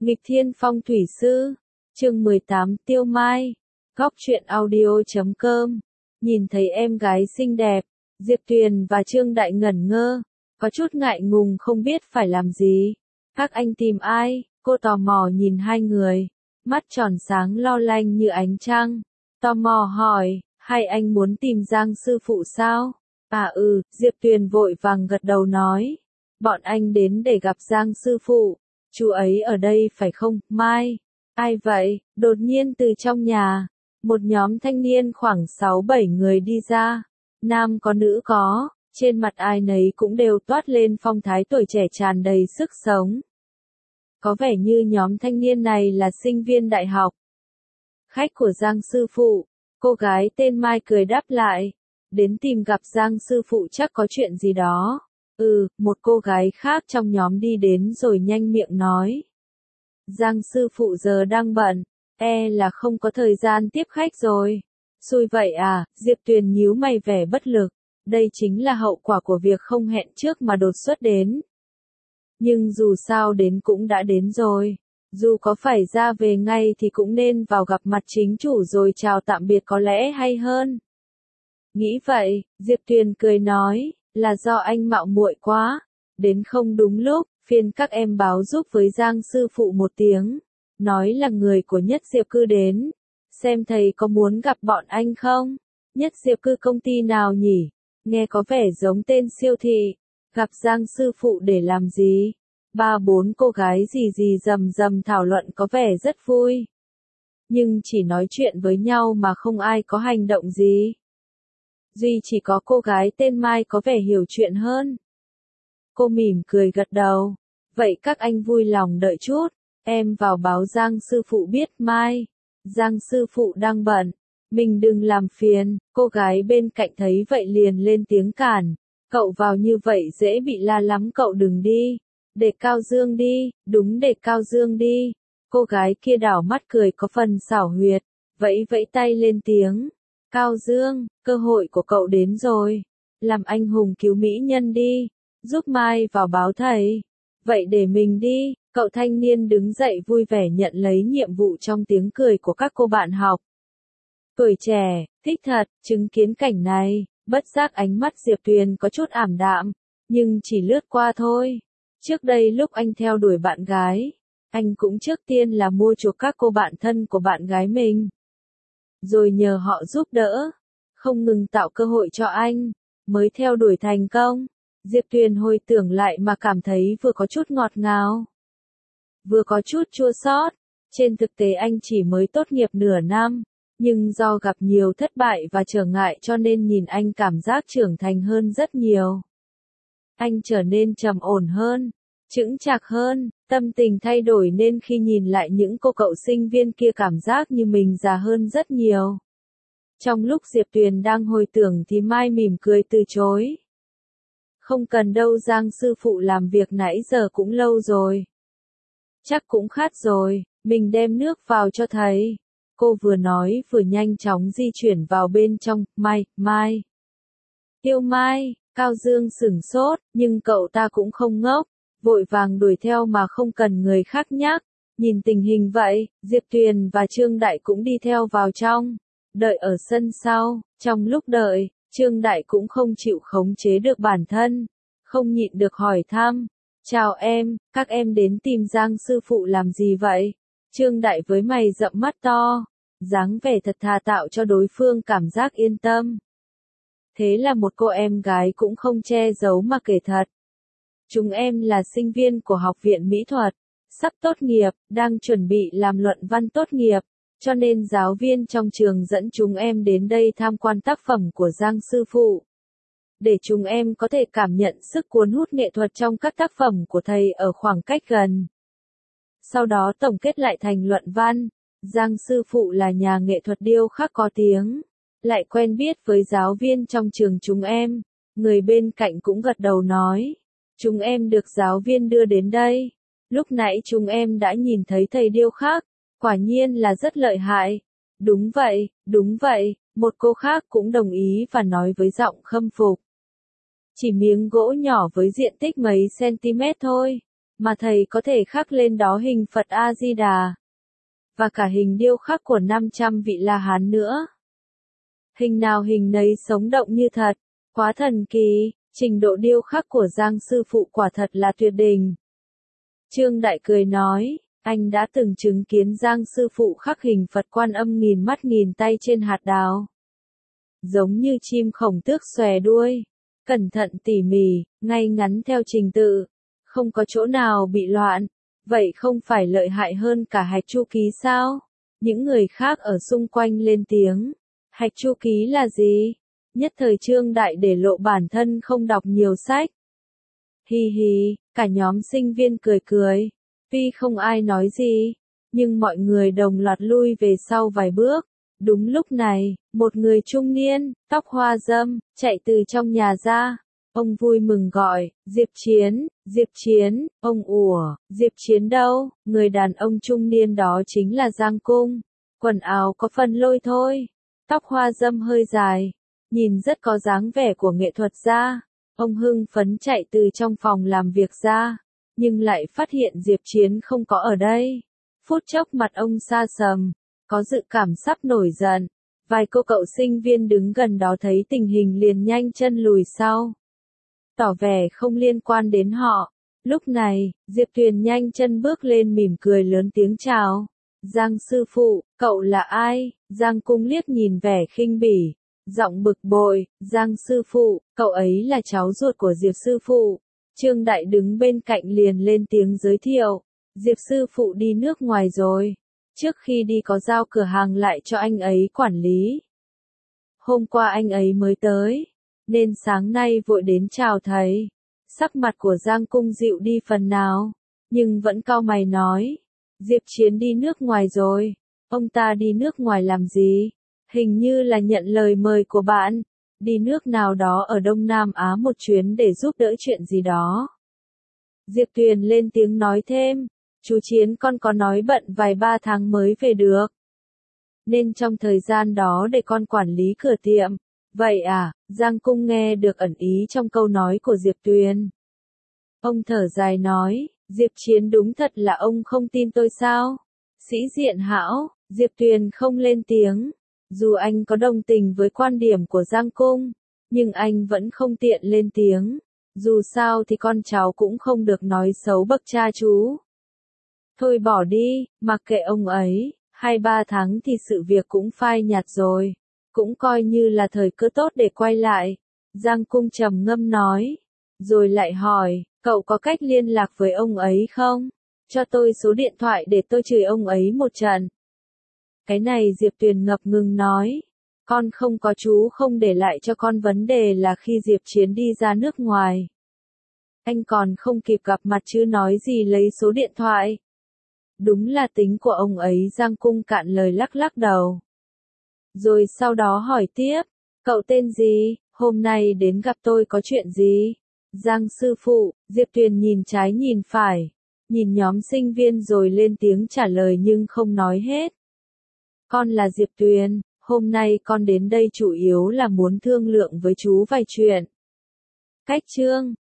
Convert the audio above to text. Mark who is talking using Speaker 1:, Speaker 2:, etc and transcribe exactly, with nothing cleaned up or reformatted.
Speaker 1: Nghịch Thiên Phong Thủy Sư, chương mười tám Tiêu Mai, góc truyện audio chấm com. Nhìn thấy em gái xinh đẹp, Diệp Tuyền và Trương Đại ngẩn ngơ, có chút ngại ngùng không biết phải làm gì. Các anh tìm ai? Cô tò mò nhìn hai người, mắt tròn sáng lo lanh như ánh trăng. Tò mò hỏi, hai anh muốn tìm Giang sư phụ sao? À ừ, Diệp Tuyền vội vàng gật đầu nói. Bọn anh đến để gặp Giang sư phụ. Chú ấy ở đây phải không, Mai? Ai vậy? Đột nhiên từ trong nhà, một nhóm thanh niên khoảng sáu bảy người đi ra. Nam có nữ có, trên mặt ai nấy cũng đều toát lên phong thái tuổi trẻ tràn đầy sức sống. Có vẻ như nhóm thanh niên này là sinh viên đại học. Khách của Giang sư phụ, cô gái tên Mai cười đáp lại. Đến tìm gặp Giang sư phụ chắc có chuyện gì đó. Ừ, một cô gái khác trong nhóm đi đến rồi nhanh miệng nói. Giang sư phụ giờ đang bận, e là không có thời gian tiếp khách rồi. Xui vậy à, Diệp Tuyền nhíu mày vẻ bất lực. Đây chính là hậu quả của việc không hẹn trước mà đột xuất đến. Nhưng dù sao đến cũng đã đến rồi. Dù có phải ra về ngay thì cũng nên vào gặp mặt chính chủ rồi chào tạm biệt có lẽ hay hơn. Nghĩ vậy, Diệp Tuyền cười nói, là do anh mạo muội quá. Đến không đúng lúc, phiền các em báo giúp với Giang sư phụ một tiếng. Nói là người của Nhất Diệp Cư đến. Xem thầy có muốn gặp bọn anh không? Nhất Diệp Cư công ty nào nhỉ? Nghe có vẻ giống tên siêu thị. Gặp Giang sư phụ để làm gì? Ba bốn cô gái gì gì rầm rầm thảo luận có vẻ rất vui. Nhưng chỉ nói chuyện với nhau mà không ai có hành động gì. Duy chỉ có cô gái tên Mai có vẻ hiểu chuyện hơn. Cô mỉm cười gật đầu. Vậy các anh vui lòng đợi chút. Em vào báo Giang sư phụ biết Mai. Giang sư phụ đang bận. Mình đừng làm phiền. Cô gái bên cạnh thấy vậy liền lên tiếng cản. Cậu vào như vậy dễ bị la lắm, cậu đừng đi. Để Cao Dương đi. Đúng, để Cao Dương đi. Cô gái kia đảo mắt cười có phần xảo huyệt. Vẫy vẫy tay lên tiếng. Cao Dương, cơ hội của cậu đến rồi. Làm anh hùng cứu mỹ nhân đi. Giúp Mai vào báo thầy. Vậy để mình đi. Cậu thanh niên đứng dậy vui vẻ nhận lấy nhiệm vụ trong tiếng cười của các cô bạn học. Tuổi trẻ, thích thật, chứng kiến cảnh này, bất giác ánh mắt Diệp Tuyền có chút ảm đạm, nhưng chỉ lướt qua thôi. Trước đây lúc anh theo đuổi bạn gái, anh cũng trước tiên là mua chuộc các cô bạn thân của bạn gái mình. Rồi nhờ họ giúp đỡ, không ngừng tạo cơ hội cho anh, mới theo đuổi thành công. Diệp Tuyền hồi tưởng lại mà cảm thấy vừa có chút ngọt ngào, vừa có chút chua xót. Trên thực tế anh chỉ mới tốt nghiệp nửa năm, nhưng do gặp nhiều thất bại và trở ngại cho nên nhìn anh cảm giác trưởng thành hơn rất nhiều. Anh trở nên trầm ổn hơn, chững chạc hơn, tâm tình thay đổi nên khi nhìn lại những cô cậu sinh viên kia cảm giác như mình già hơn rất nhiều. Trong lúc Diệp Tuyền đang hồi tưởng thì Mai mỉm cười từ chối. Không cần đâu, Giang sư phụ làm việc nãy giờ cũng lâu rồi. Chắc cũng khát rồi, mình đem nước vào cho thầy. Cô vừa nói vừa nhanh chóng di chuyển vào bên trong. Mai, Mai. Tiêu Mai, Cao Dương sửng sốt, nhưng cậu ta cũng không ngốc, vội vàng đuổi theo mà không cần người khác nhắc. Nhìn tình hình vậy, Diệp Tuyền và Trương Đại cũng đi theo vào trong. Đợi ở sân sau, trong lúc đợi, Trương Đại cũng không chịu khống chế được bản thân, không nhịn được hỏi thăm. Chào em, các em đến tìm Giang sư phụ làm gì vậy? Trương Đại với mày rậm mắt to, dáng vẻ thật thà tạo cho đối phương cảm giác yên tâm. Thế là một cô em gái cũng không che giấu mà kể thật. Chúng em là sinh viên của Học viện Mỹ thuật, sắp tốt nghiệp, đang chuẩn bị làm luận văn tốt nghiệp, cho nên giáo viên trong trường dẫn chúng em đến đây tham quan tác phẩm của Giang sư phụ. Để chúng em có thể cảm nhận sức cuốn hút nghệ thuật trong các tác phẩm của thầy ở khoảng cách gần. Sau đó tổng kết lại thành luận văn. Giang sư phụ là nhà nghệ thuật điêu khắc có tiếng, lại quen biết với giáo viên trong trường chúng em. Người bên cạnh cũng gật đầu nói, chúng em được giáo viên đưa đến đây. Lúc nãy chúng em đã nhìn thấy thầy điêu khắc, quả nhiên là rất lợi hại. Đúng vậy, đúng vậy, một cô khác cũng đồng ý và nói với giọng khâm phục. Chỉ miếng gỗ nhỏ với diện tích mấy cm thôi, mà thầy có thể khắc lên đó hình Phật A-di-đà. Và cả hình điêu khắc của năm trăm vị La Hán nữa. Hình nào hình nấy sống động như thật, quá thần kỳ, trình độ điêu khắc của Giang sư phụ quả thật là tuyệt đỉnh. Trương Đại cười nói, anh đã từng chứng kiến Giang sư phụ khắc hình Phật Quan Âm nghìn mắt nghìn tay trên hạt đào. Giống như chim khổng tước xòe đuôi, cẩn thận tỉ mỉ, ngay ngắn theo trình tự, không có chỗ nào bị loạn. Vậy không phải lợi hại hơn cả hạch chu ký sao? Những người khác ở xung quanh lên tiếng. Hạch chu ký là gì? Nhất thời Trương Đại để lộ bản thân không đọc nhiều sách. Hi hi, cả nhóm sinh viên cười cười. Tuy không ai nói gì, nhưng mọi người đồng loạt lui về sau vài bước. Đúng lúc này, một người trung niên, tóc hoa râm, chạy từ trong nhà ra. Ông vui mừng gọi, Diệp Chiến, Diệp Chiến, ông ủa, Diệp Chiến đâu? Người đàn ông trung niên đó chính là Giang Cung. Quần áo có phần lôi thôi, tóc hoa râm hơi dài, nhìn rất có dáng vẻ của nghệ thuật gia. Ông hưng phấn chạy từ trong phòng làm việc ra, nhưng lại phát hiện Diệp Chiến không có ở đây. Phút chốc mặt ông sa sầm, có dự cảm sắp nổi giận. Vài cô cậu sinh viên đứng gần đó thấy tình hình liền nhanh chân lùi sau, tỏ vẻ không liên quan đến họ. Lúc này, Diệp Tuyền nhanh chân bước lên mỉm cười lớn tiếng chào. Giang sư phụ, cậu là ai? Giang Cung liếc nhìn vẻ khinh bỉ, giọng bực bội. Giang sư phụ, cậu ấy là cháu ruột của Diệp sư phụ. Trương Đại đứng bên cạnh liền lên tiếng giới thiệu. Diệp sư phụ đi nước ngoài rồi. Trước khi đi có giao cửa hàng lại cho anh ấy quản lý. Hôm qua anh ấy mới tới, nên sáng nay vội đến chào thầy. Sắc mặt của Giang Cung dịu đi phần nào, nhưng vẫn cau mày nói. Diệp Chiến đi nước ngoài rồi. Ông ta đi nước ngoài làm gì? Hình như là nhận lời mời của bạn. Đi nước nào đó ở Đông Nam Á một chuyến để giúp đỡ chuyện gì đó. Diệp Tuyền lên tiếng nói thêm. Chú Chiến con có nói bận vài ba tháng mới về được, nên trong thời gian đó để con quản lý cửa tiệm. Vậy à? Giang Cung nghe được ẩn ý trong câu nói của Diệp Tuyền. Ông thở dài nói, Diệp Chiến đúng thật là ông không tin tôi sao? Sĩ diện hão, Diệp Tuyền không lên tiếng. Dù anh có đồng tình với quan điểm của Giang Cung, nhưng anh vẫn không tiện lên tiếng. Dù sao thì con cháu cũng không được nói xấu bậc cha chú. Thôi bỏ đi, mặc kệ ông ấy, hai ba tháng thì sự việc cũng phai nhạt rồi. Cũng coi như là thời cơ tốt để quay lại. Giang Cung trầm ngâm nói. Rồi lại hỏi, cậu có cách liên lạc với ông ấy không? Cho tôi số điện thoại để tôi chửi ông ấy một trận. Cái này Diệp Tuyền ngập ngừng nói. Con không có, chú không để lại cho con, vấn đề là khi Diệp Chiến đi ra nước ngoài. Anh còn không kịp gặp mặt chứ nói gì lấy số điện thoại. Đúng là tính của ông ấy. Giang Cung cạn lời lắc lắc đầu. Rồi sau đó hỏi tiếp, cậu tên gì, hôm nay đến gặp tôi có chuyện gì? Giang sư phụ, Diệp Tuyền nhìn trái nhìn phải, nhìn nhóm sinh viên rồi lên tiếng trả lời nhưng không nói hết. Con là Diệp Tuyền, hôm nay con đến đây chủ yếu là muốn thương lượng với chú vài chuyện. Cách chương